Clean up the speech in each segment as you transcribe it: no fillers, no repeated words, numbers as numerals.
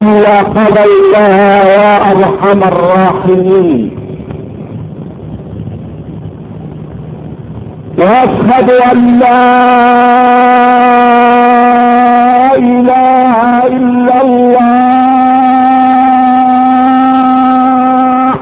إلا قضيتها يا أرحم الراحمين. وأشهد أن لا إله إلا الله.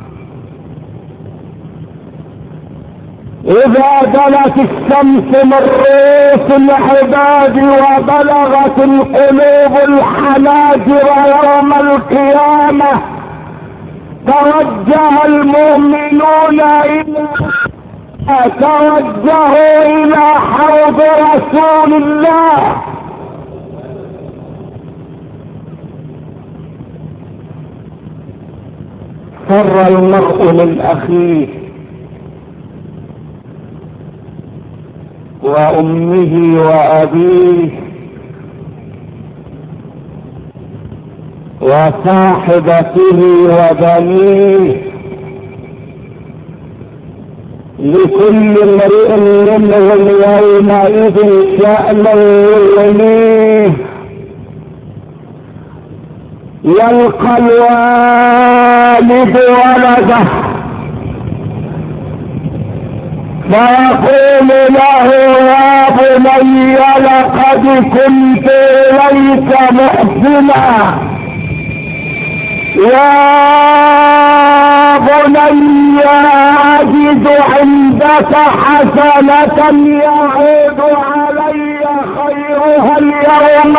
إذا دنت الشمس من رؤوس العباد وبلغت القلوب الحناجر يوم القيامة توجه المؤمنون توجهوا إلى حوض رسول الله. فر المرء من أخيه وأمه وأبيه وصاحبته وبنيه، لكل امرئ منهم يومئذ شأن يغنيه. يلقى الوالد ولده فيقول له يا بني لقد كنت إليك محسنا، يا بني أجد عندك حسنة يعود علي خيرها اليوم.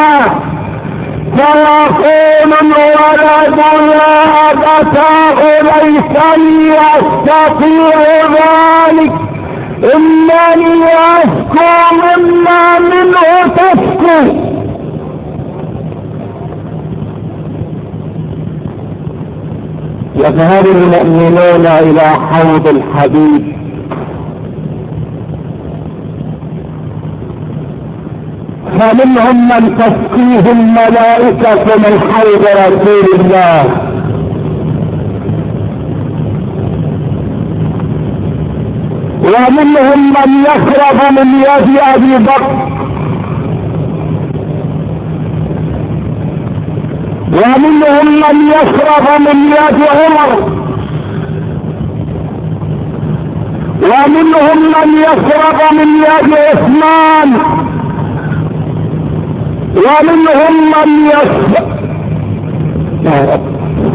فيقول الولد يا أبتاه ليسني أستطيع ذلك، إنني أشكو مما منه تشكو. يذهب المؤمنون إلى حوض الحبيب فمنهم من تسقيه الملائكة من حوض رسول الله، ومنهم من يشرب من يد أبي بكر، ومنهم من يشرب من يد عمر، ومنهم من يشرب من يد عثمان، ومنهم من يشرب يا رب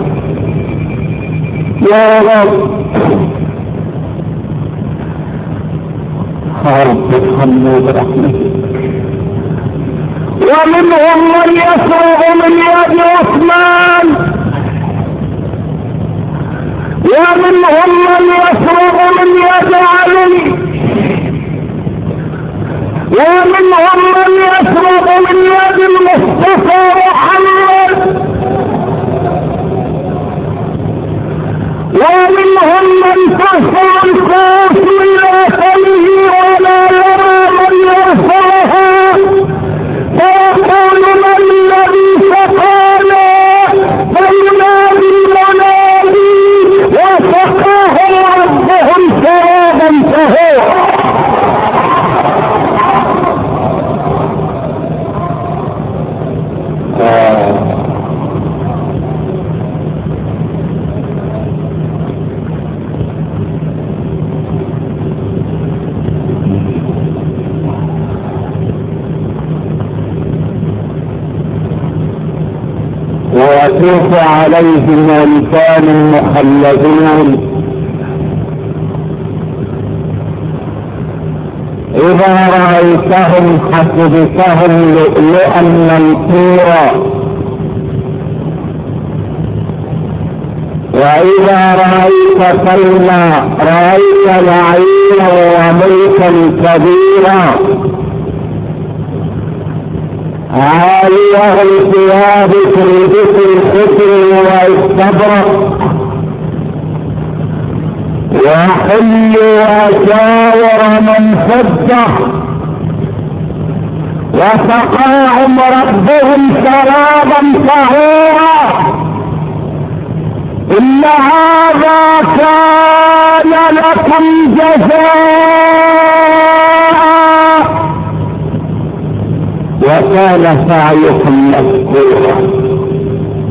يا رب ارحمنا برحمتك. ومنهم من يشرب من يد عثمان، ومنهم من يشرب من يد علي، ومنهم من يشرب من يد المصطفى محمد، ومنهم من ترفع الكوس إلى فمه ولا يرى من يرفعها، فيقول من الذي سقانا؟ فينادي المنادي وسقاهم ربهم شرابا طهورا. ويطوف عليهم ولدان مخلدون إذا رأيتهم حسبتهم لؤلؤا منثورا، وإذا رأيت سلمى رأيت نعيما وملكا كبيرا. عاليهم ثياب سندس خضر واستبرق، وحلوا أساور من فضة، وسقاهم ربهم شرابا طهورا. إن هذا كان لكم جزاء وكان سعيكم مشكورا.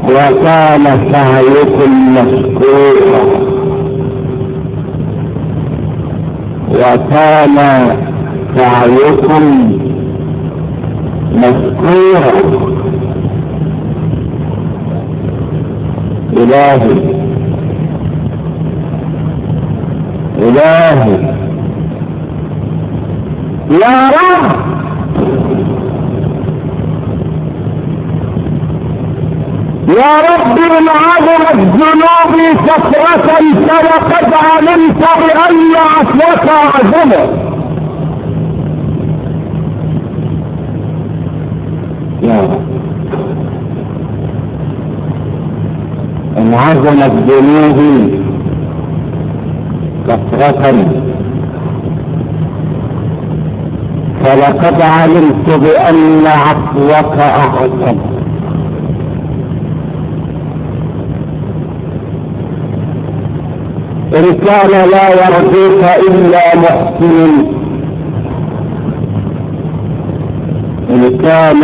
وكان سعيكم مشكورا، وكان سعيكم مشكورا. إلهي إلهي يا رب، يا رب إن عظمت ذنوبي كثرة فلقد علمت بأن عفوك أعظم. يا رب إن عظمت ذنوبي كثرة فلقد علمت بأن عفوك أعظم. إن كان لا يرجوك إلا محسن، إن كان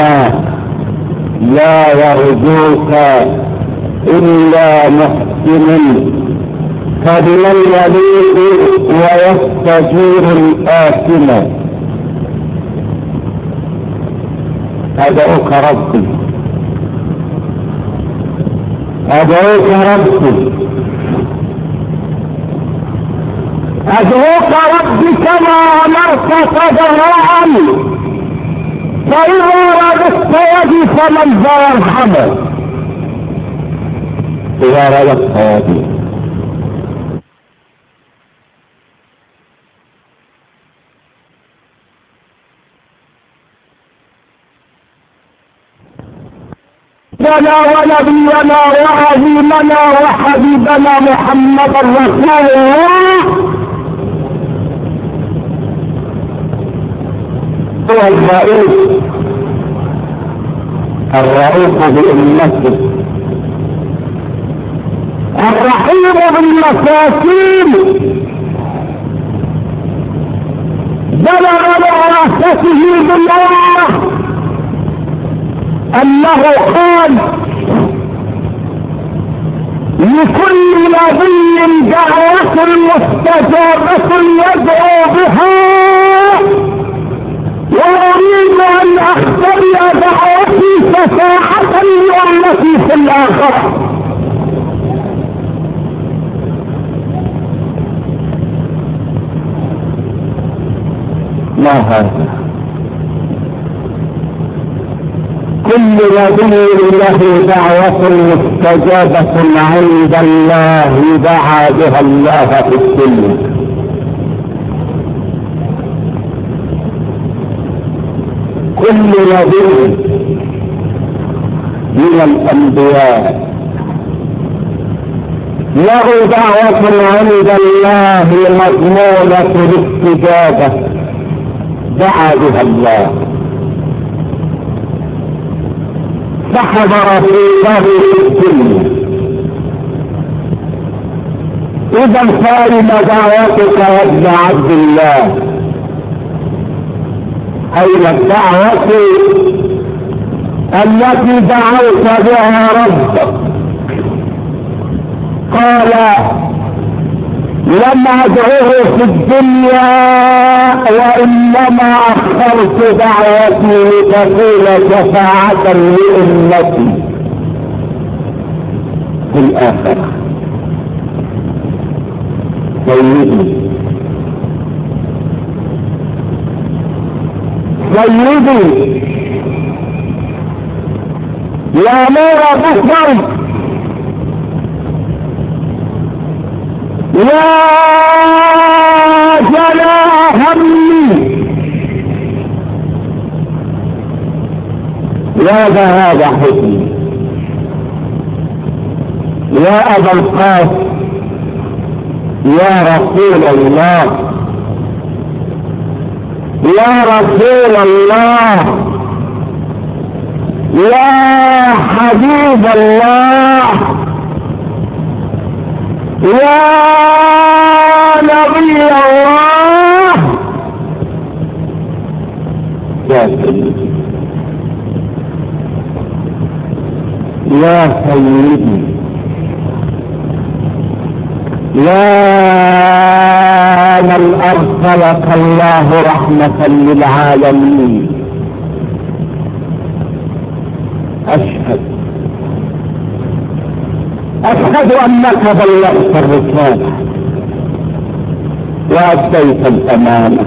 لا يرجوك إلا محسن فبمن يليق ويستجير الآثم. أدعوك ربي أدعوك ربي أدعوك ربي كما أمرت تضرعا، فإذا رددت يدي فمن ذا يرحمه. إذا رددت يدي لنا ونبينا وعظيمنا وحبيبنا محمد رسول الله هو الرؤوف بأمته الرحيم بالمساكين، بلغ براسته بالله أنه قال لكل نبي دعوة مستجابة يدعو بها، وأريد أن أختبئ دعوتي شفاعة لأمتي في الآخرة. ما هذا؟ كل نبي له دعوة مستجابة عند الله دعا بها الله في الدنيا. كل نبي من الأنبياء له دعوة عند الله مضمونة الاستجابة دعا بها الله، فحضر في الله في الدنيا. إذا فأين دعوتك يا ابن عبد الله؟ أين الدعوة التي دعوت بها ربك؟ قال لم أدعوه في الدنيا وإنما أخرت دعوتي لتكون شفاعة لأمتي في الآخرة. سيدي يا نور بصري، يا جلاء همي، يا ذهاب حزني، يا أبا القاسم، يا رسول الله، يا رسول الله، يا حبيب الله، يا نبي الله، يا سيدي يا سيدي يا من أرسلك الله رحمة للعالمين، أشهد أنك بلغت الرسالة وأديت الأمانة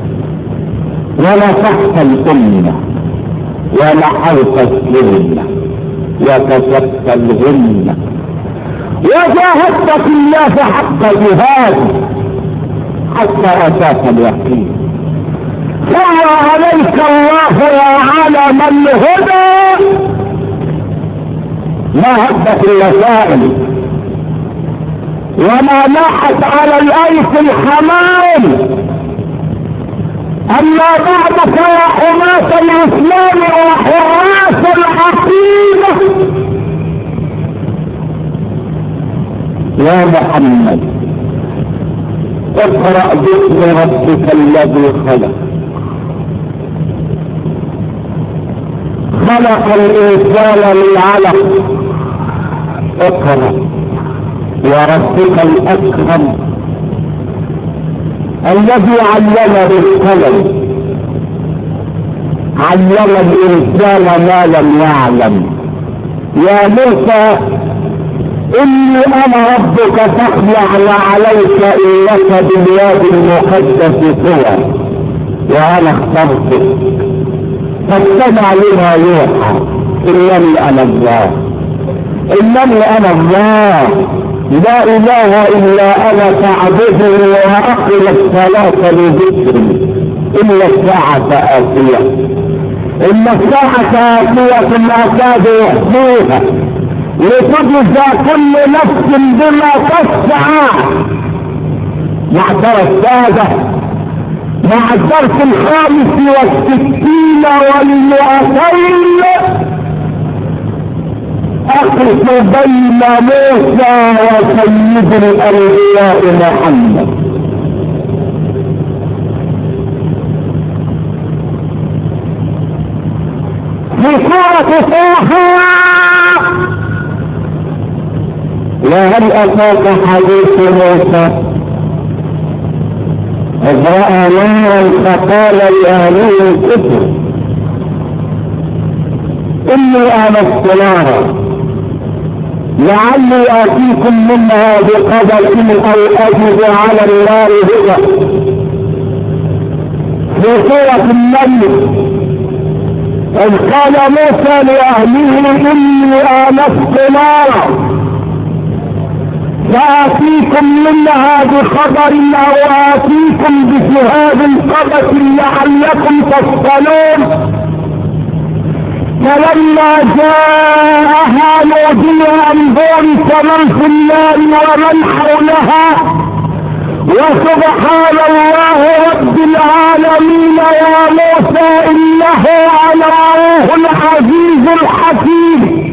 ونصحت الأمة ومحوت الظلمة وكشفت الغمة وجاهدت في الله حق جهاد حتى أتاك اليقين. صلى عليك الله يا عالم الهدى، ما هبت الوسائل وما ناحت على الأيس الحمام. أما بعد فيا حماة الإسلام وحراس العقيدة، يا محمد اقرأ باسم ربك الذي خلق الإنسان من علق. اقرأ وربك الأكرم الذي علم بالقلم، علم الإنسان ما لم يعلم. يا موسى إني أنا ربك فاخلع عليك إنك بالواد المقدس طوى وأنا اخترتك فاستمع لما يوحى. إنني أنا الله، إنني أنا الله، لا إله إلا أنا فاعبدني وأقم الصلاة لذكري. إن الساعة آتية، إن الساعة آتية أكاد يخفوها لتجزى كل نفس بما تسعى. معذرة السادة مع الدرس 65 والمئتين أقف بين موسى وسيد الأنبياء محمد. في سورة طه وهل أتاك حديث موسى إذ رأى نارا فقال لأهله كفر إني آنست نارا لعلي آتيكم منها بقدر أو أجد على النار هدى. في سورة النمل إذ قال موسى لأهله إني آنست نارا فآتيكم منها بخبر أو آتيكم بشهاب قبس لعلكم تصطلون. فلما جاءها نودي أن بورك من في النار ومن حولها وسبحان الله رب العالمين يا موسى إنه على العزيز الحكيم.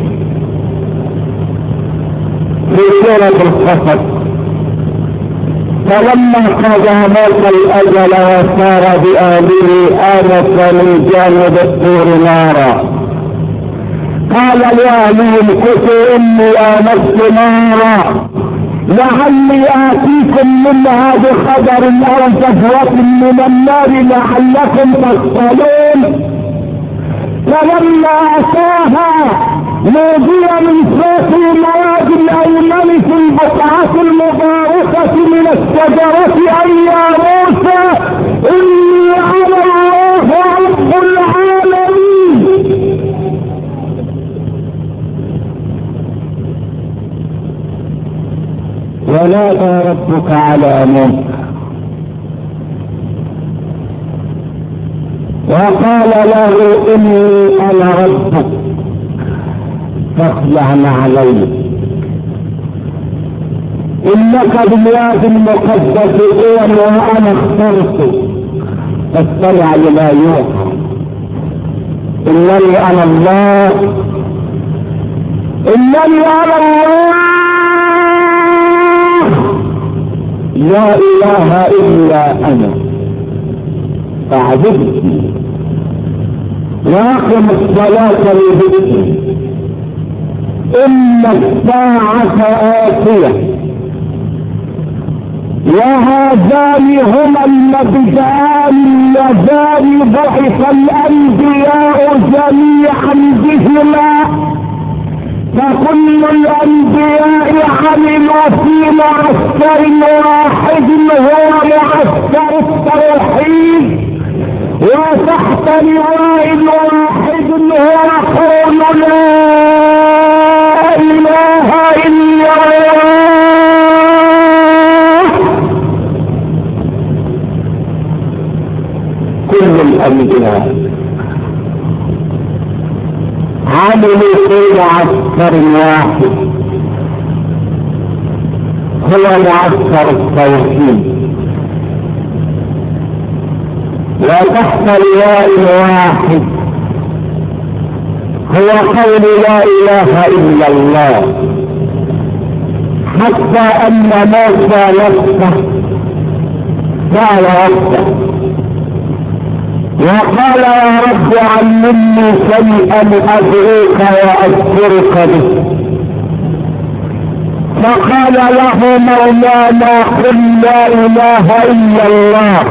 في سورة القصص فلما قضى موسى الأجل وسار بآله آنس من جانب الطور نارا قال لأهله امكثوا إني آنست نارا لعلي آتيكم منها بخبر أو جذوة من النار لعلكم تصطلون. فلما أتاها نودي من فوق المواد الأيمن في البقعة المباركة من الشجرة أي يا موسى إني أنا الله رب العالمين. ونادى ربك على موسى وقال له إني أنا ربك فاخلع عليك إنك بالواد المقدس طوى وأنا اخترتك فاستمع لما يوحى. إنني أنا الله، إنني أنا الله، لا إله إلا أنا فاعبدني وأقم الصلاة لذكري. إن الساعة آتية وهذان هما المبدأان اللذان بعث الأنبياء جميعا بهما، فكل الأنبياء عملوا في معسكر واحد هو معسكر التوحيد، وتحت لواء واحد هو قول لا إله إلا الله. كل الأنبياء عملوا في معسكر واحد هو معسكر التوحيد، وتحت لواء واحد هو قول لا إله إلا الله، حتى أن موسى نفسه سأل ربه وقال يا رب علمني شيئا أدعوك وأذكرك به، فقال له مولانا قل لا إله إلا الله،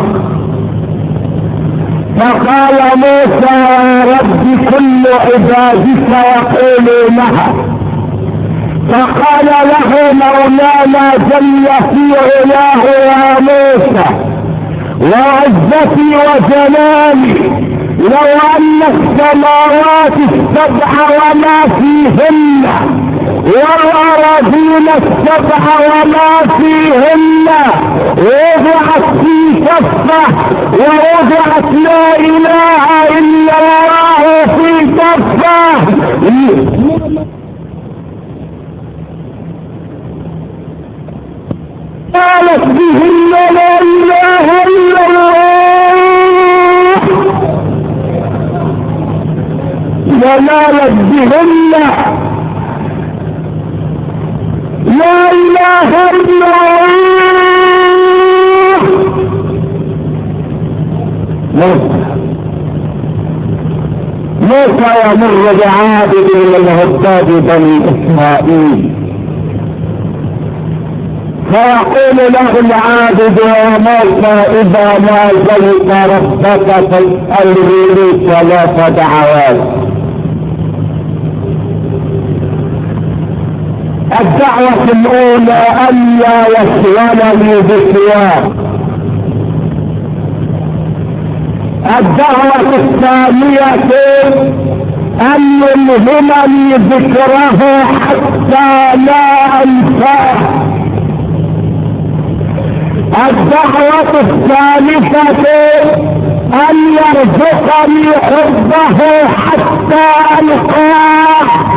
فقال موسى يا رب كل عبادك يقولونها، فقال له مولانا جل في علاه يا موسى وعزتي وجلالي لو أن السماوات السبع وما فيهن والأراضين السبع وما فيهن وضعت في كفة ووضعت لا إله إلا الله في كفة قالت بهن لا إله إلا الله ونالت بهن لا إله إلا الله. موسى يمر بعابد من عباد بني إسرائيل فيقول له العابد يا موسى إذا ناجيت ربك فاسأله لي 3 دعوات. الدعوة الأولى ألا يشغلني بسواه، الدعوة الثانية أن يلهمني ذكره حتى لا أنساه، الدعوة الثالثة أن يرزقني حبه حتى ألقاه.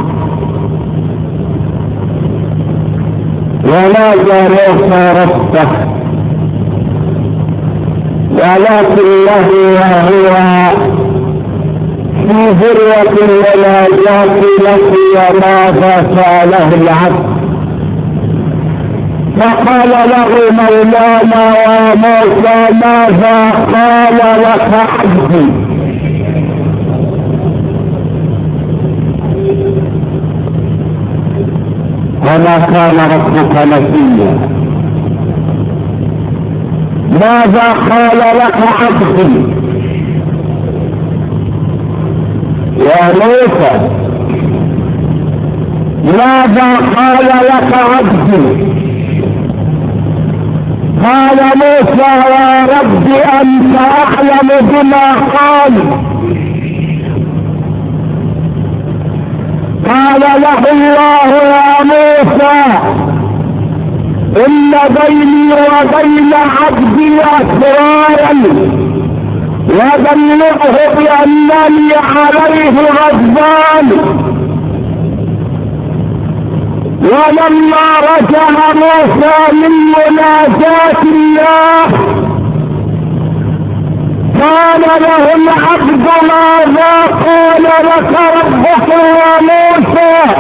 ونادى موسى ربه ولكنه وهو في ذروة المناجاة لقي ماذا سأله العبد، فقال له مولانا يا موسى ماذا قال لك عبدي؟ وما كان ربك نسيا. ماذا قال لك عبدي يا موسى؟ ماذا قال لك عبدي؟ قال موسى يا رب أنت أعلم بما قال. قال له الله يا موسى إن بيني وبين عبدي أسرارا وبلغه بأنني عليه غضبان. ولما رجع موسى من مناجاة الله قال له العبد ماذا قال لك ربك يا موسى؟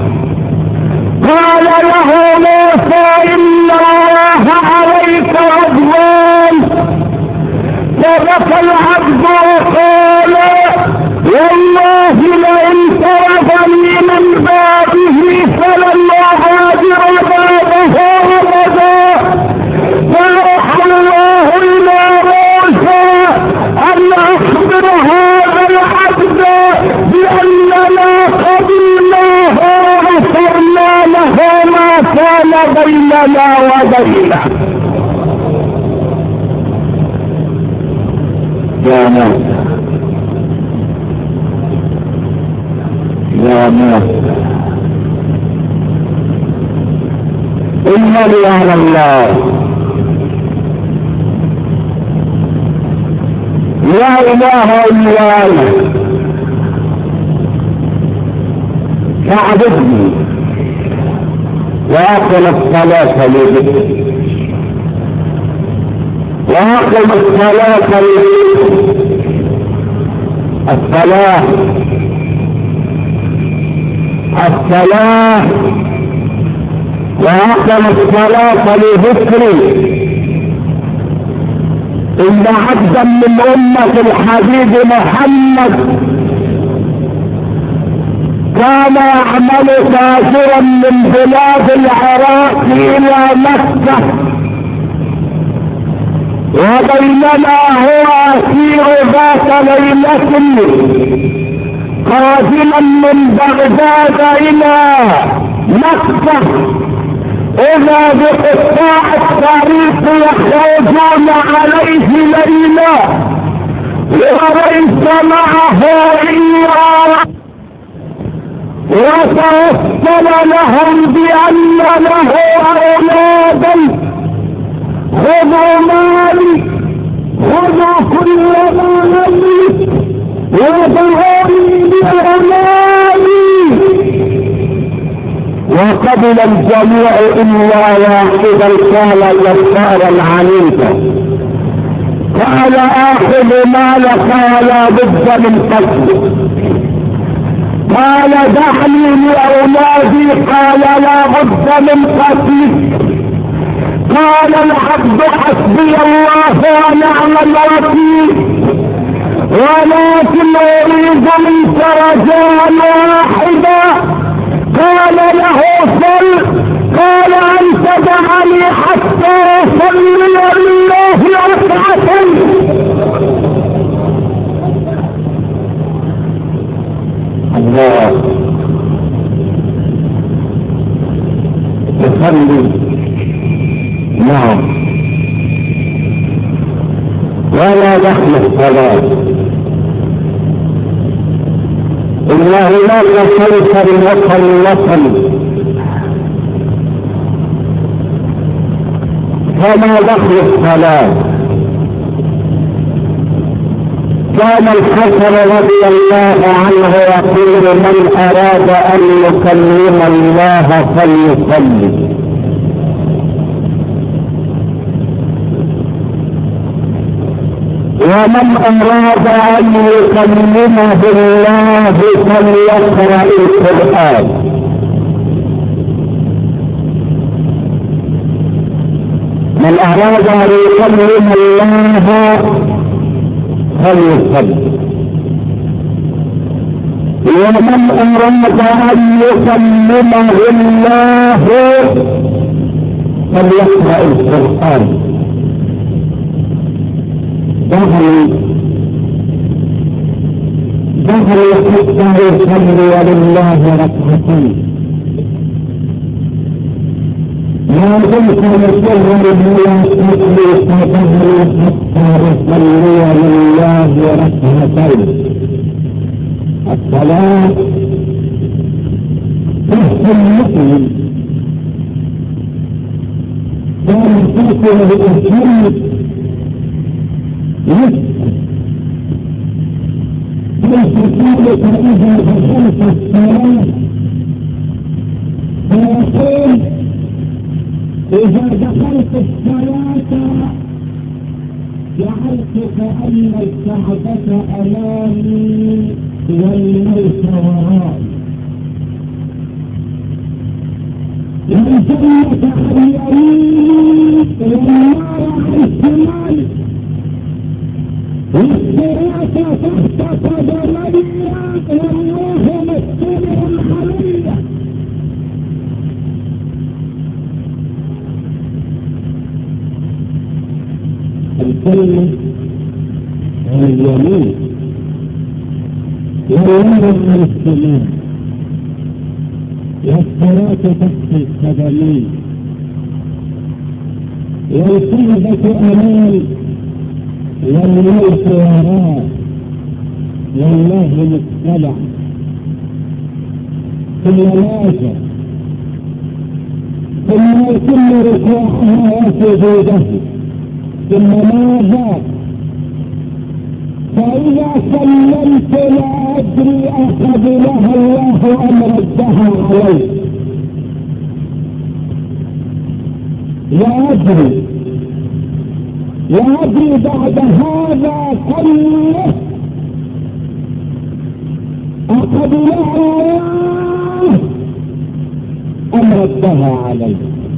قال له موسى إن الله عليك غضبان. فبكى العبد وقال والله لئن طردني من بابه بيننا وبينه. يا موسى يا موسى إنني على الله لا إله إلا أنا فاعبدني وأقم الصلاة لذكري وأقم الصلاة لذكري. الصلاة وأقم الصلاة لذكري. إن عبدا من أمة الحبيب محمد كان يعمل تاجرا من بلاد العراق إلى مكة، وبينما هو أسير ذات ليلة قادما من بغداد إلى مكة، إذا بقطاع الطريق يخرجون عليه ليلا وليس معه إلا وتوصل لهم بأن له أولادا. خذوا مالي، خذوا كل ما لي ودعوني بأولادي. وقبل الجميع إلا واحدا قال جبارا عنيدا، قال آخذ مالك ولا بد من قتلك. قال دعني لأولادي، قال لا بد من قتلك. قال العبد حسبي الله ونعم الوكيل، ولكن أريد منك رجاء واحدا. قال له صل. قال أن تدعني حتى أصلي لله ركعتين. الله تصلي نعم ولا دخل الصلاة. إنه لا يصلي الوصل فما دخل الصلاة. كان الحسن رضي الله عنه يقول من أراد أن يكلم الله فليصلي. ومن أراد أن يكلمه الله فليقرأ القرآن. من أراد أن يكلم الله فليصلي، ومن أراد أن يكلمه الله فليقرأ القرآن. دخل حتى يصلي ولله ركعتين. ما كنت نصلي لله تصلي فدخل حتى يصلي لله ركعتين. الصلاة تحت المسلم كان تأكل بالأجل يستطيعك إذا دخلت الصلاة فيقول إذا دخلت الصلاة جعلت كأن الكعبة أمامي والموت ورائي. والجنة عن يميني والنار عن شمالي والصراط تحت قدمي والله مستمع علي. الكلمة عن اليمين والنار عن الشمال والصراط تحت قدمي والكذبة أمان والموت وراء والله مطلع ثم ماذا ثم يتم ركوعها وسجوده ثم ماذا فإذا سلمت لا أدري أقبلها الله أم ردها عليه لا أدري بعد هذا كله أقبلها الله أم ردها عليه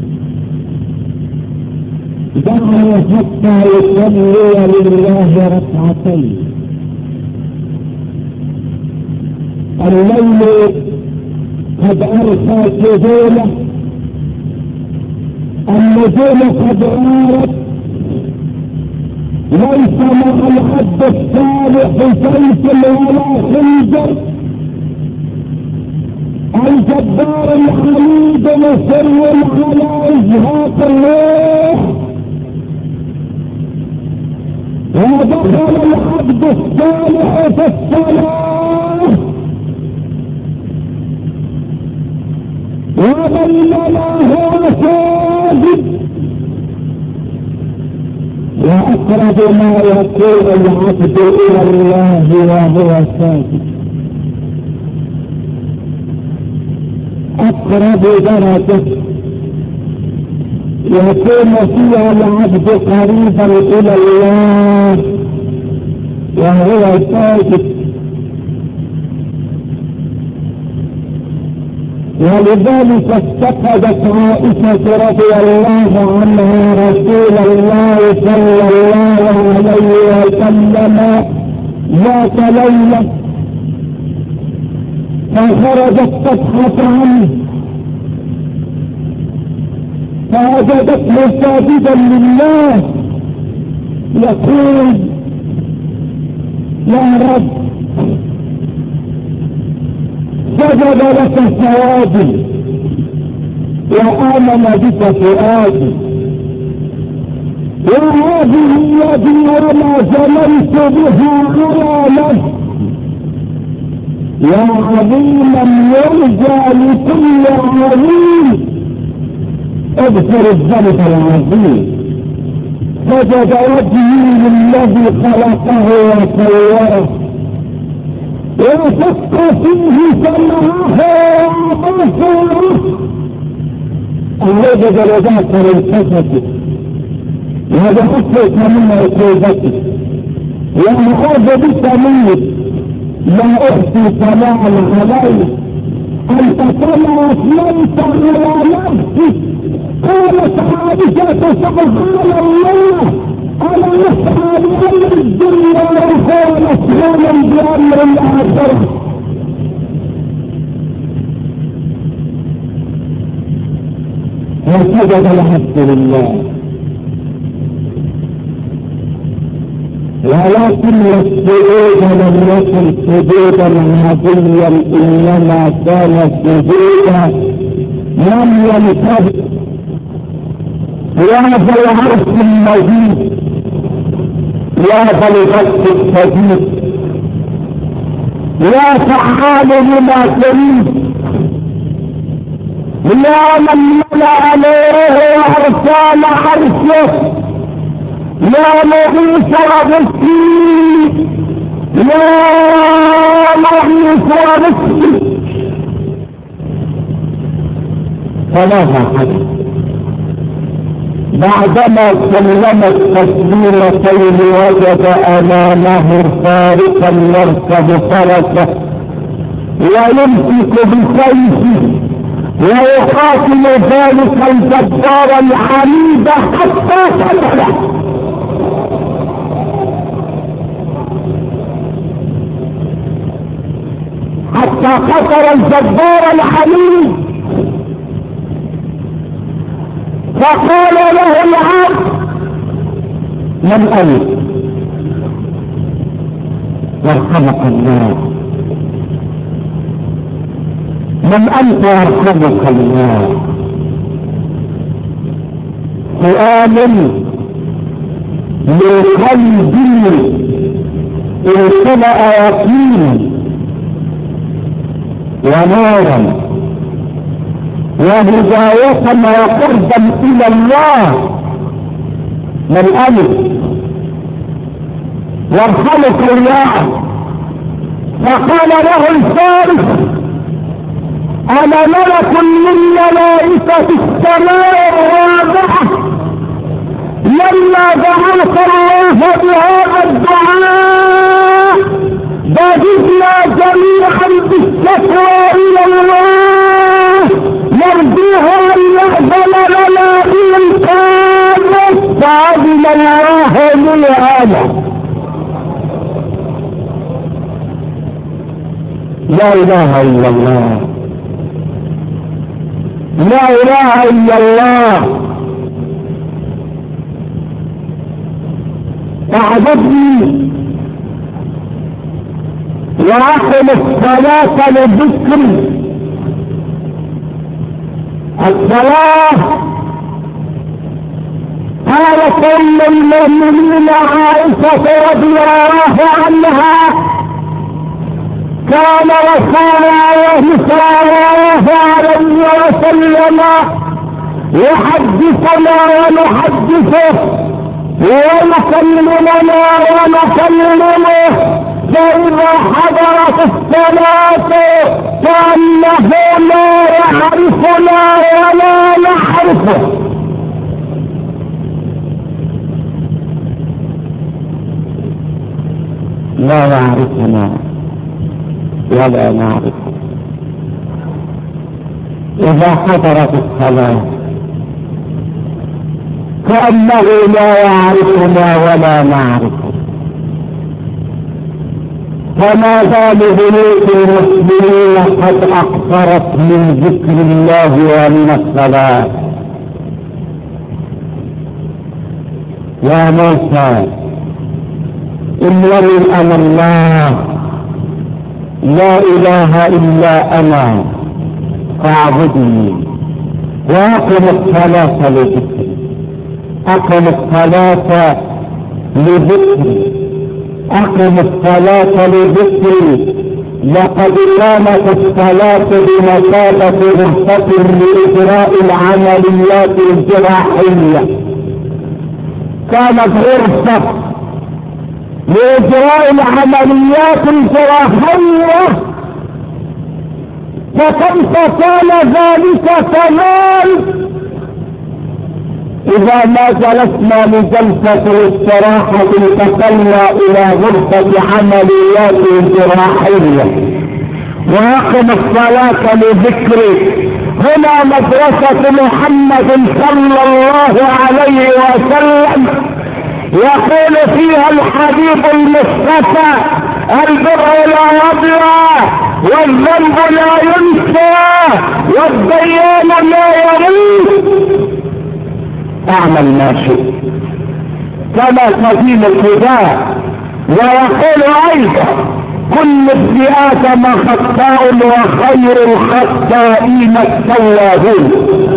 دعني حتى يصلي لله ركعتين الليل قد أرخى سجوله النجوم قد غارت ليس مع العبد الصالح سيف ولا خنجر الجبار الحميد مصر على إزهاق الروح ودخل العبد الصالح في الصلاة وبينما هو ساجد وأقرب ما يكون العبد إلى الله وهو ساجد أقرب درجة يكون فيها العبد قريبا إلى الله وهو ساجد ولذلك افتقدت عائشة رضي الله عنها رسول الله صلى الله عليه وسلم ذات ليلة فخرجت تبحث عنه فوجدته ساجدا لله يقول يا رب سجد لك ثوابي وآمن بك فؤادي وهذه يدي وما زللت بها على نفسي يا عظيما يرجى لكل عظيم اغفر الذنب العظيم سجد وجهي للذي خلقه وصوره وشق فيه سمعه وبصره الذي درجات الكفة وهذا حسنك من عقوبته وأعوذ بك منك لا أحصي ثناء عليك أنت كما أثنيت على نفسك قالت عائشة سبحان الله أنا نسعى لأمر الدنيا وهو مسؤول بأمر الآخرة وسجد العبد لله ولكن السجود لم يكن سجودا عاديا انما كان سجودا لم ينتهي يا ذا العرش المجيد يا ذا الغد الشديد يا فعال لما تريد يا من ملا عليه وارسال عرشه يا مغيث وبكي يا مغيث وبكي فماذا حدث بعدما سلم التسليمتين وجد امامه فارقا يركب فرسه ويمسك بسيفه ويقاتل ذلك الجبار العنيد حتى قتله حتى قتل الجبار العنيد فقال له العبد من أنت يرحمك الله من أنت يرحمك الله وآمن لقلبي امتلأ يقينا ونورا وهداية وقربا إلى الله من أمن والخلق الله. فقال له الفارس: أنا ملك من ملائكة السماء الرابعة، لما دعوت الله بهذا الدعاء بددنا جميعا بالشكوى إلى الله نرجوها أن يأذن لنا بالإنقاذ، فأذن الله لي أنا. لا إله إلا الله، لا إله إلا الله. أعجبني وأقم الصلاة للذكر. الصلاة قالت أم المؤمنين عائشة رضي الله عنها: كان رسول الله صلى الله عليه وسلم يحدثنا ونحدثه ويكلمنا ونكلمه، فإذا حضرت الصلاة كأنه لا يعرفنا ولا نعرفه. لا يعرفنا ولا نعرفه. إذا حضرت الصلاة كأنه لا يعرفنا ولا نعرفه. فما بال بنوت المسلمين قد أقصرت من ذكر الله ومن الصلاة. يا موسى إنني أنا الله لا إله إلا أنا فاعبدني وأقم الصلاة لذكري. أقم الصلاة لذكري، أقم الصلاة لذكري. لقد كانت الصلاة بمثابة غرفة لإجراء العمليات الجراحية، كانت غرفة لإجراء العمليات الجراحية، فكيف كان ذلك كمان إذا ما جلسنا لجلسة الاستراحة انتقلنا إلى غرفة عمليات جراحية. وأقم الصلاة لذكري. هنا مدرسة محمد صلى الله عليه وسلم يقول فيها الحبيب المصطفى: البر لا يضيع، والذنب لا ينسى، والديان لا يريد. اعمل ما شئت كما قديم الفداء. ويقول ايضا: كل ابن ادم خطاء وخير الخطائين التوابون.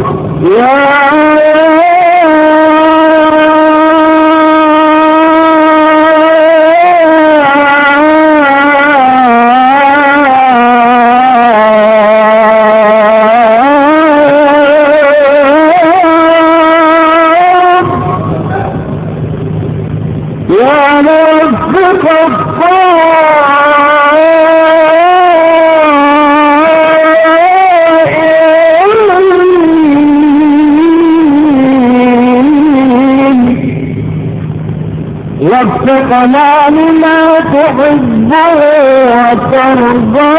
وفقنا لما تحب وترضى.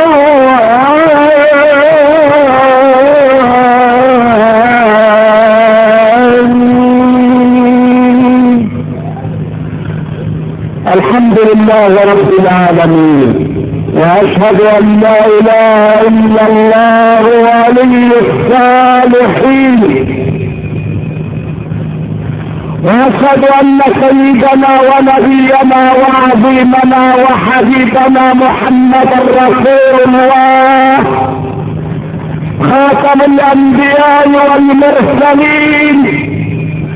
الحمد لله رب العالمين، واشهد ان لا اله الا الله ولي الصالحين، واشهد ان سيدنا ونبينا وعظيمنا وحبيبنا محمدا رسول الله خاتم الانبياء والمرسلين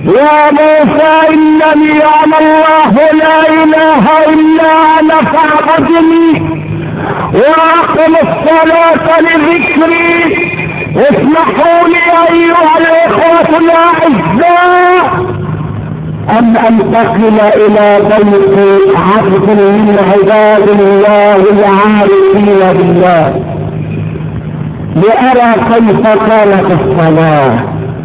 يا موسى إنني أنا الله لا إله إلا أنا فاعبدني وأقم الصلاة لذكري. اسمحوا لي أيها الإخوة الأعزاء أن أنتقل إلى بيت عبد من عباد الله العارفين بالله لأرى كيف كانت الصلاة.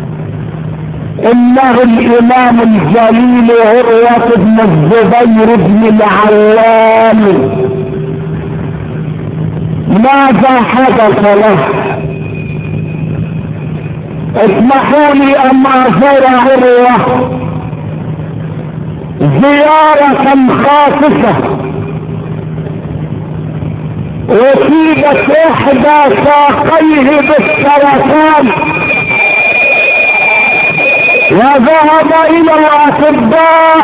إنه الإمام الجليل عروة بن الزبير بن العوام. ماذا حدث له؟ اسمحوا لي أن أزور عروة زيارة خاصة. أصيبت إحدى ساقيه بالسرطان وذهب إلى الأطباء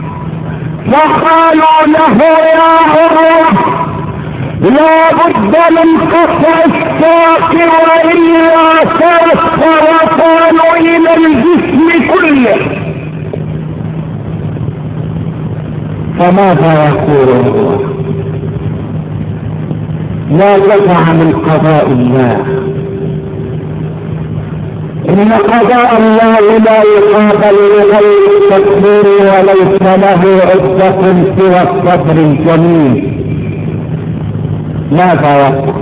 فقالوا له يا عروة لا بد من قطع الساق وإلا صار السرطان إلى الجسم كله. فماذا يقول الله؟ لا دفع من قضاء الله. إن قضاء الله لا يقابل لغير التكبير وليس له عدة سوى الصبر الجميل. ماذا يقول؟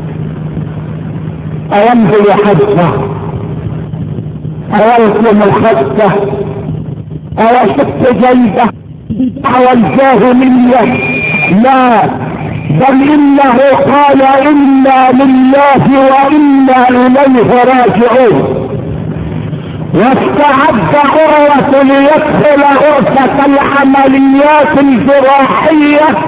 أيمضي حجة؟ أيلكم الحجة؟ أيشق جيبه دعوى الجاهلية؟ لا، بل إنه قال إنا لله وإنا إليه راجعون. واستعد عروة ليدخل غرفة العمليات الجراحية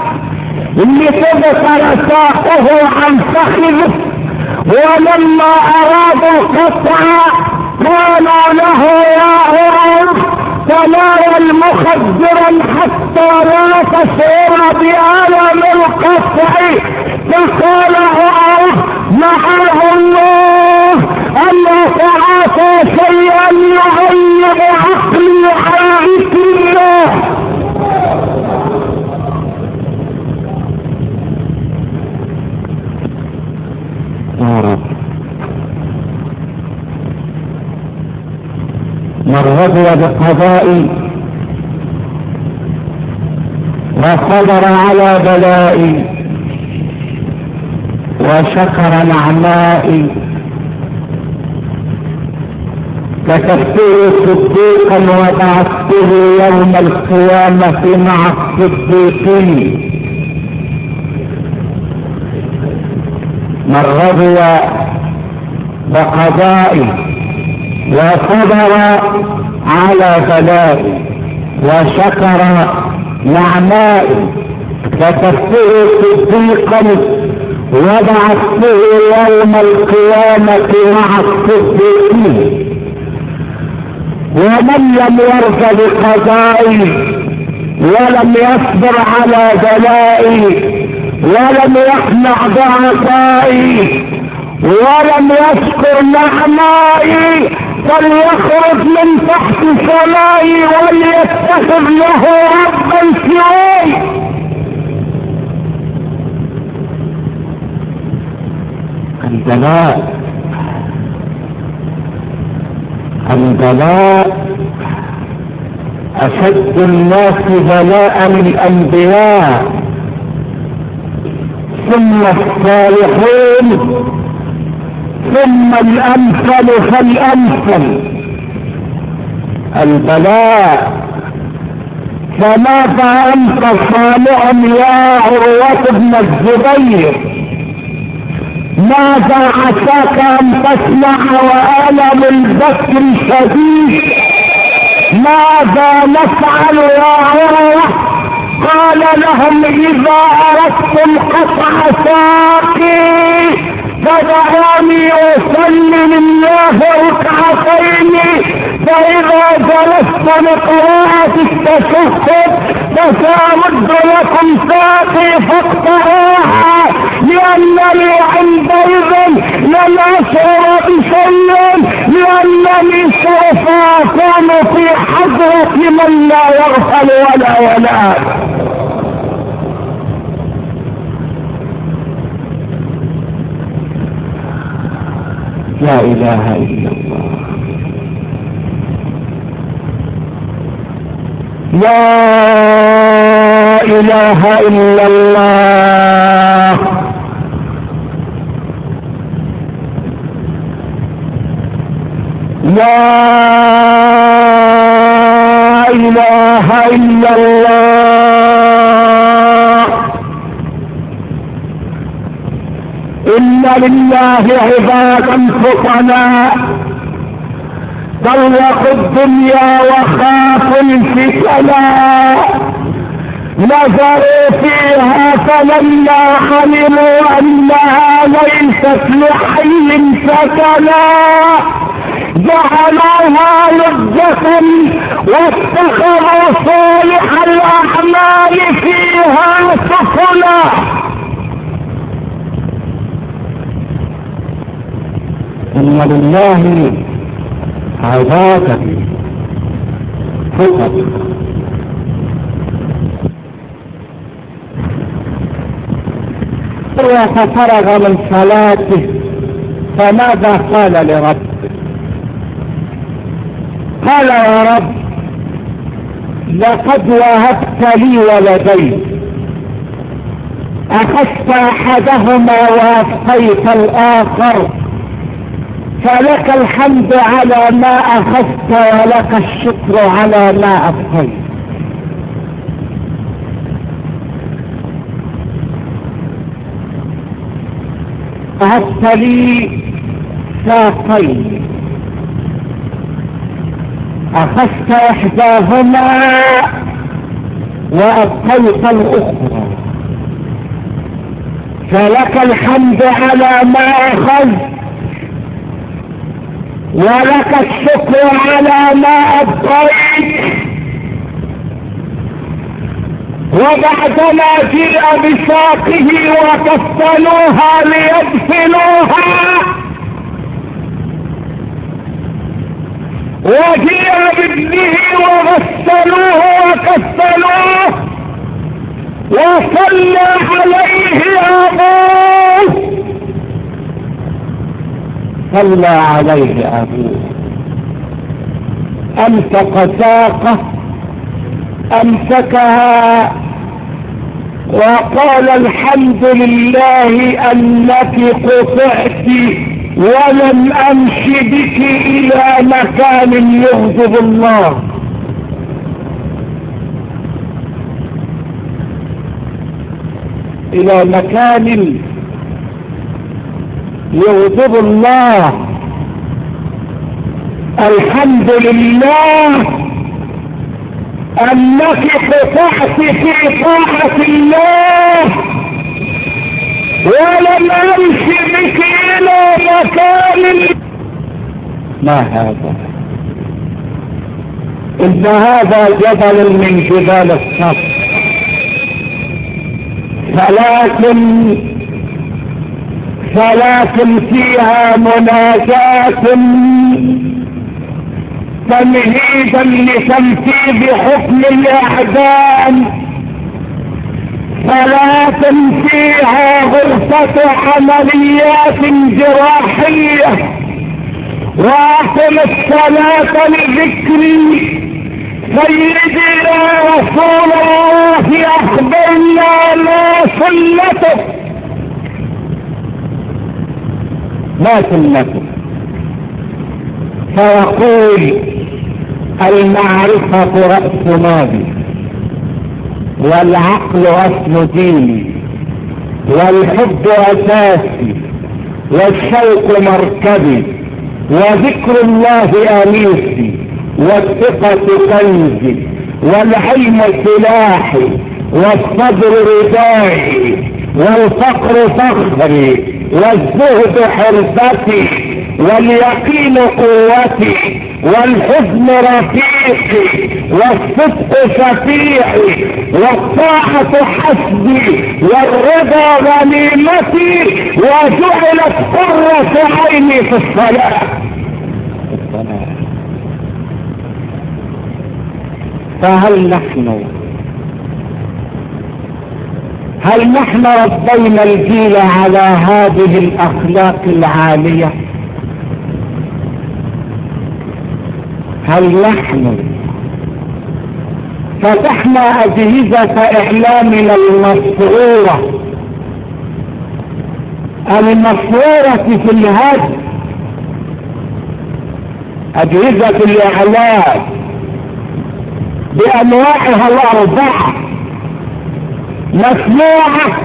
لتبصر ساقه عن فخذه. ولما أرادوا القطع قالوا له يا عروة تناول مخدرا حتى لا تشعر بألم القطع. فقال عروة معاذ الله أن أتعاطى شيئا يغيب عقلي عن ذكر الله. من رضي بقضائي وصبر على بلائي وشكر نعمائي كتبته صديقا وبعثته يوم القيامة مع الصديقين. من رضي بقضائي وصبر على بلائي وشكر نعمائي كتبته صديقا وبعثته يوم القيامة مع الصديقين. ومن لم يرضى بقضائي ولم يصبر على بلائي ولم يقنع بعطائي ولم يشكر نعمائي فليخرج من تحت سمائي وليتخذ له ربا سواي. البلاء أشد الناس بلاء الأنبياء ثم الصالحون ثم الأمثل فالأمثل. البلاء. فماذا أنت صانع يا عروة بن الزبير؟ ماذا عساك أن تسمع وألم البكر شديد؟ ماذا نفعل يا عروة؟ قال لهم إذا أردتم قطع ساقي فدعوني أصلي لله ركعتين، فإذا جلست لقراءة التشهد فسأمد لكم ساقي فاقطعوها، لأنني عندئذ لن أشعر بشيء لأنني سوف أكون في حضرة من لا يغفل ولا ينام. لا إله إلا الله. لا إله إلا الله. لا إله إلا الله. إن لله عبادا فطنا طلقوا الدنيا وخافوا الفتنا نظروا فيها فلما علموا أنها ليست لحي سكنا جعلوها لجة واتخذوا صالح الأعمال فيها سفنا. إن لله عبادا فقط ففرغ من صلاته فماذا قال لربه؟ قال يا رب لقد وهبت لي ولدين أخذت أحدهما وأبقيت الآخر فلك الحمد على ما أخذت ولك الشكر على ما أبقيت. أخذت لي ساقين أخذت إحداهما وأبقيت الأخرى فلك الحمد على ما أخذت ولك الشكر على ما أبقيت. وبعدما جيء بساقه وكفنوها ليدفنوها وجيء بابنه وغسلوه وكفنوه وصلى عليه أبوه صلى عليه أبوه أمسك ساقه أمسكها وقال الحمد لله أنك قطعت ولم أمش بك إلى مكان يغضب الله. إلى مكان يغضب الله. الحمد لله أنك قطعت في طاعة الله ولم أمش بك إلى مكان. ما هذا؟ إن هذا جبل من جبال الصبر ثلاث فيها مناجاة تمهيدا لتنفيذ حكم الإعدام. ثلاث فيها غرفة عمليات جراحية. وأقم الصلاة لذكر سيدي يا رسول الله أخبرنا ما سنته. ما سنته؟ فيقول المعرفة رأس مالي والعقل أصل ديني والحب أساسي والشوق مركبي وذكر الله أنيسي والثقة كنزي والعلم سلاحي والصبر ردائي والفقر فخري والزهد حرفتي واليقين قوتي، والحزن رفيقي، والصدق شفيعي، والطاعة حسبي، والرضا غنيمتي، وجعلت قرة عيني في الصلاة. فهل نحن ربينا الجيل على هذه الأخلاق العالية؟ هل نحن فتحنا أجهزة إعلامنا المسرورة في الهدف، أجهزة الإعلام بأنواعها الأربعة، مسموعة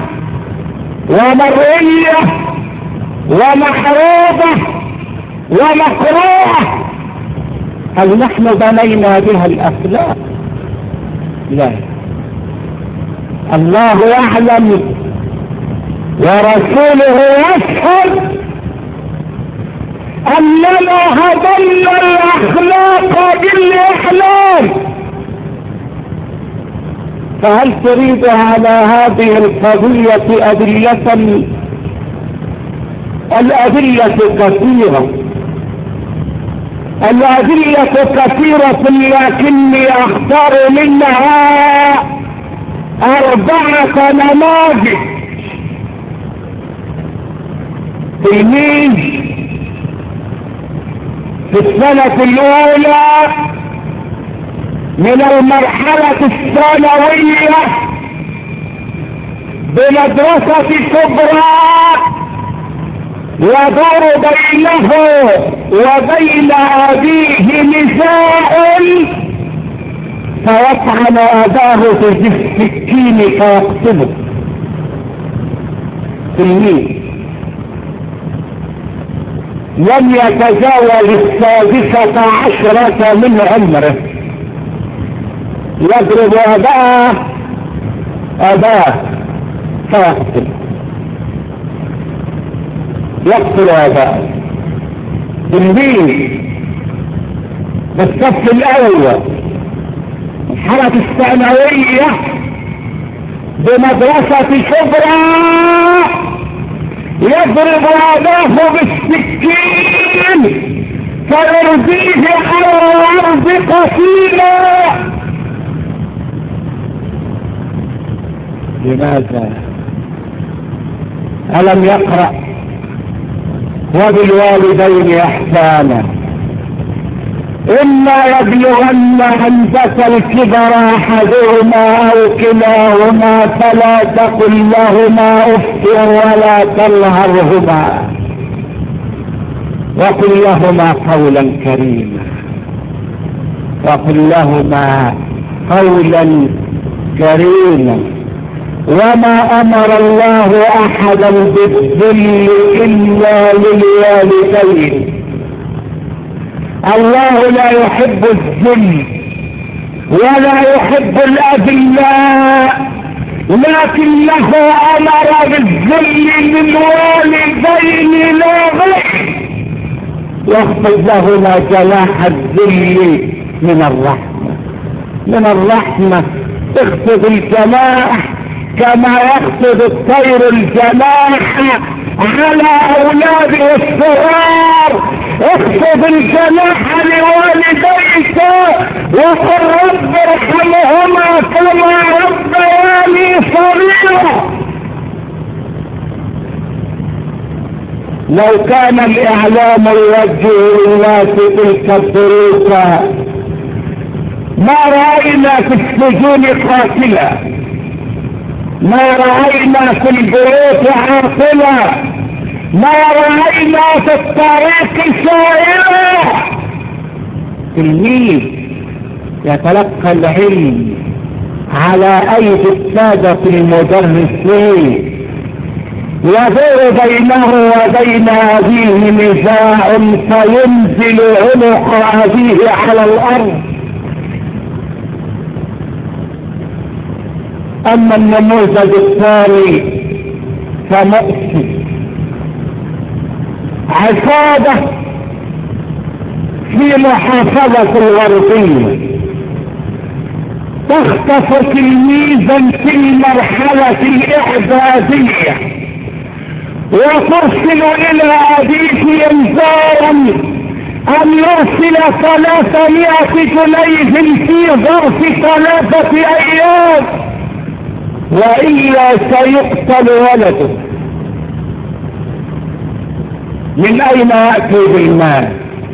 ومرئية ومحروبة ومقروءة. هل نحن بنينا بها الأخلاق؟ لا. الله يعلم ورسوله يشهد أننا هدمنا الأخلاق بالإعلام. فهل تريد على هذه القضية أدلة؟ الأدلة كثيرة، لكني أختار منها 4 نماذج. تلميذ في السنة الأولى من المرحلة الثانوية بمدرسة كبرى، يدور بينه وبين أبيه نزاع، فيطعن أباه بالسكين فيقتله. تلميذ لم يتجاوز 16 من عمره، يضرب أباه فيقتل أباه. تلميذ بالصف الأول الحالة الثانوية بمدرسة كبرى، يضرب أباه بالسكين فيرضيه على الأرض قتيلا. لماذا؟ ألم يقرأ وبالوالدين إحسانا إما يبلغن عندك الكبر أحدهما أو كلاهما فلا تقل لهما أف ولا تنهرهما وقل لهما قولا كريما، وما أمر الله أحدا بالذل إلا للوالدين. الله لا يحب الذل ولا يحب الأذلاء، لكنه أمر بالذل للوالدين لا غير، يخفض لهما جناح الذل من الرحمة. اخفض الجناح كما يخفض الطير الجناح على أولاده الصغار. اخفض الجناح لوالديك وقل رب ارحمهما كما ربياني صغيرا. لو كان الإعلام يوجه الناس تلك الدروس ما رأينا في السجون قاتلا، ما رأينا في البيوت عاقلا، ما رأينا في الطريق سائرا. تلميذ يتلقى العلم على أيدي السادة المدرسين، يدور بينه وبين أبيه نزاع فينزل عنق أبيه على الأرض. أما النموذج الثاني فمؤسف، عصابة في محافظة الغربية تخطف تلميذا في المرحلة الإعدادية وترسل إلى أبيه إنذارا أن يرسل 300 جنيه في ظرف 3 أيام وإلا سيقتل ولده. من أين يأتي بالمال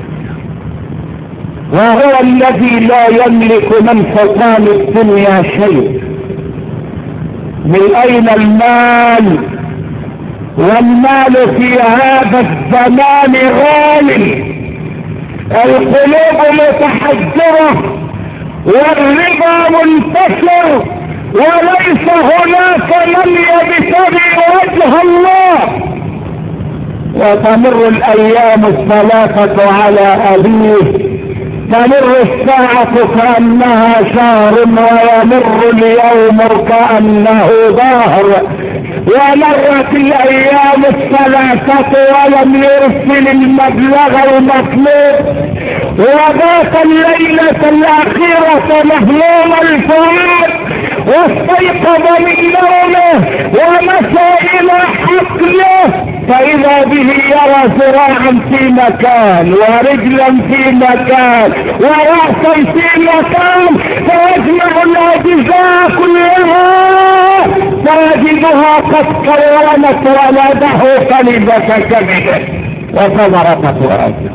وهو الذي لا يملك من حطام الدنيا شيء؟ من أين المال؟ والمال في هذا الزمان غالي، القلوب متحجرة والربا منتشر وليس هناك من يبتغي وجه الله. وتمر الأيام 3 على أبيه، تمر الساعة كأنها شهر ويمر اليوم كأنه دهر، ومرت الأيام 3 ولم يرسل المبلغ المطلوب، وبات الليلة الأخيرة مهموم الفؤاد واستيقظ من نومه ومشى إلى حقله فإذا به يرى ذراعا في مكان ورجلا في مكان ورأسا في مكان، فيجمع الأجزاء كلها فيجدها قد كونت ولده كلمة كبده وثمرة فؤاده.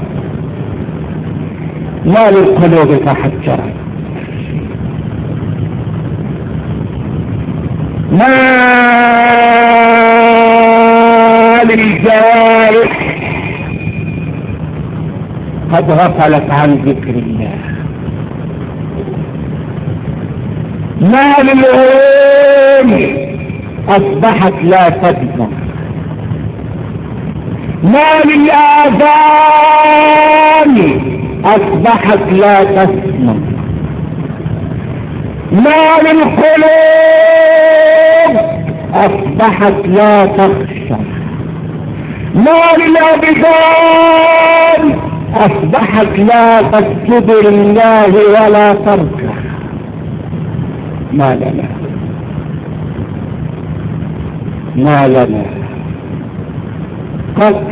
ما للقلوب تحجرت، ما للجوارح قد غفلت عن ذكر الله، ما للعيون أصبحت لا تسمع، ما للآذان أصبحت لا تسمع، ما للقلوب أصبحت لا تخشى، ما للأبدان أصبحت لا تسجد لله ولا تركع. ما لنا ما لنا قتل،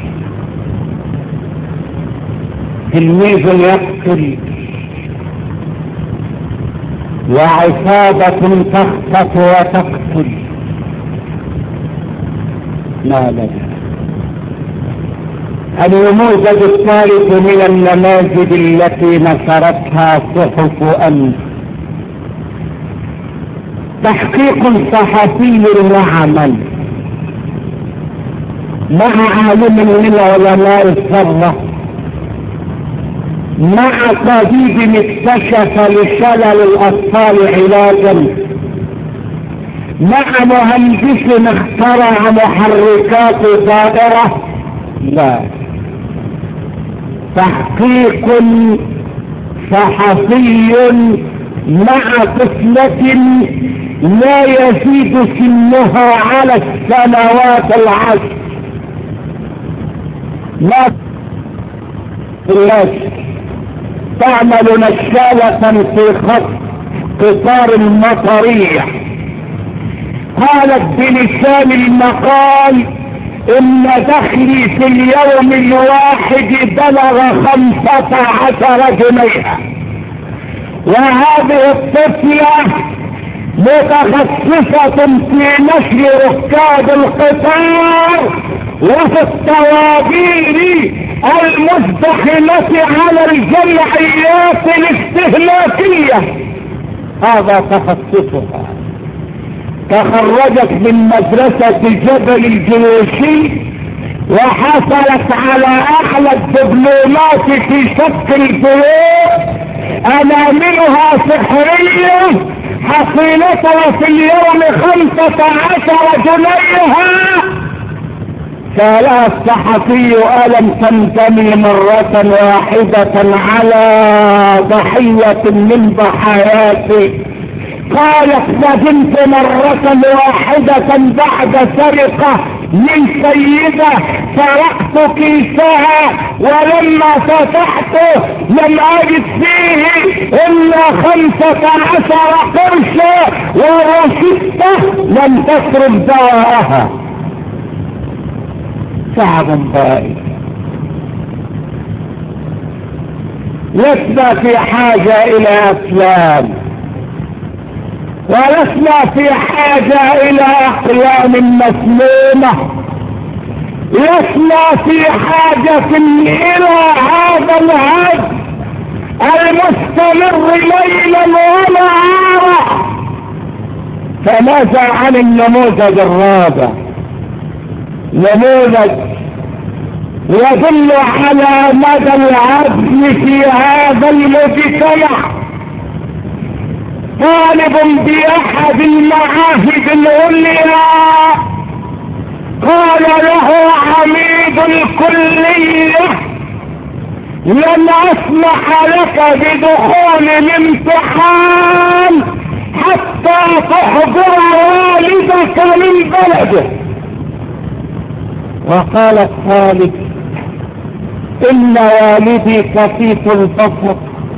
تلميذ يقتل وعصابة تخطف وتقتل. ما لنا النموذج الثالث من النماذج التي نشرتها صحف أمس، تحقيق صحفي وعمل مع عالم من علماء الثروة، مع طبيب اكتشف لشلل الأطفال علاجا، مع مهندس اخترع محركات طائرة. لا، تحقيق صحفي مع طفلة لا يزيد سنها على 10 سنوات. لا تعمل نشالة في خط قطار المطرية، قالت بلسان المقال إن دخلي في اليوم الواحد بلغ 15 جنيها، وهذه الطفلة متخصصة في نشر ركاب القطار وفي الطوابير المزدحمة على الجمعيات الاستهلاكية. هذا تخصصها. تخرجت من مدرسة جبل الجيوشي وحصلت على اعلى الدبلومات في شق البيوت، اناملها سحرية، حصيلتها في اليوم 15 جنيها. سألها الصحفي: ألم تندمي مرة واحدة على ضحية من ضحاياك؟ قالت: ندمت مرة واحدة بعد سرقة من سيدة سرقت كيسها ولما فتحته لم اجد فيه الا 15 قرشا وروشته لم تصرف دواءها. تعب بائس. لسنا في حاجة الى افلام ولسنا في حاجة الى اقلام مسمومة، لسنا في حاجة الى هذا الهد المستمر ليلا ونهارا. فماذا عن النموذج الرابع؟ نموذج يدل على مدى العدل في هذا المجتمع. طالب باحد المعاهد العليا قال له عميد الكلية: لن اسمح لك بدخول الامتحان حتى تحضر والدك من بلده. وقال الطالب: ان والدي كفيف البصر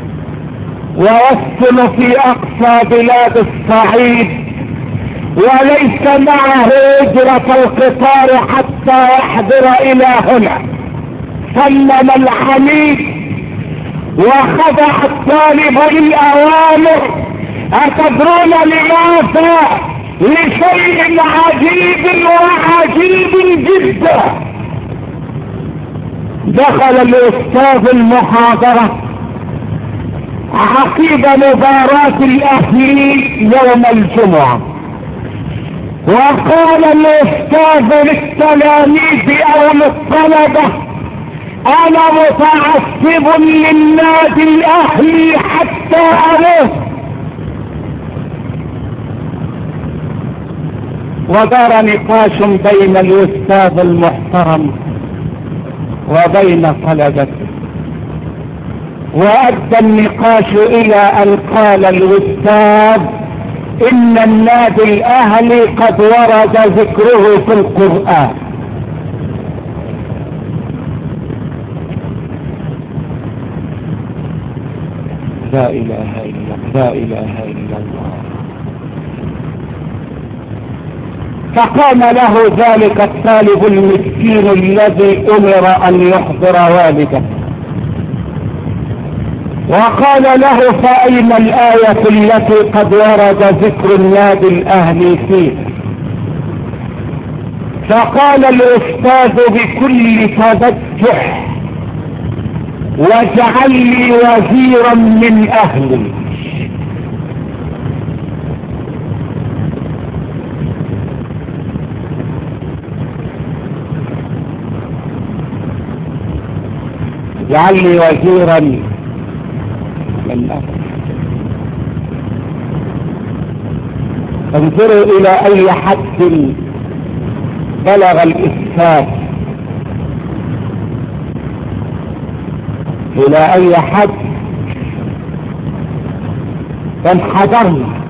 ويسكن في اقصى بلاد الصعيد وليس معه اجرة القطار حتى يحضر الى هنا. سلم العميد وخضع الطالب للاوامر. اتدرون لماذا؟ لشيء عجيب وعجيب جدا. دخل الاستاذ المحاضرة عقب مباراة الاهلي يوم الجمعة، وقال الاستاذ للتلاميذ او للطلبة: انا متعصب للنادي الاهلي حتى اموت. ودار نقاش بين الاستاذ المحترم وبين طلبته، وادى النقاش الى ان قال الاستاذ: ان النادي الاهلي قد ورد ذكره في القرآن. لا اله الا الله، لا اله الا الله. فقام له ذلك الطالب المسكين الذي امر ان يحضر والده، وقال له: فأين الآية التي قد ورد ذكر النادي الأهلي فيه؟ فقال الأستاذ بكل تبجح: واجعل لي وزيرا من أهلي. اجعل لي وزيرا من أهلي. انظروا إلى أي حد بلغ الإسفاف، إلى أي حد انحدرنا.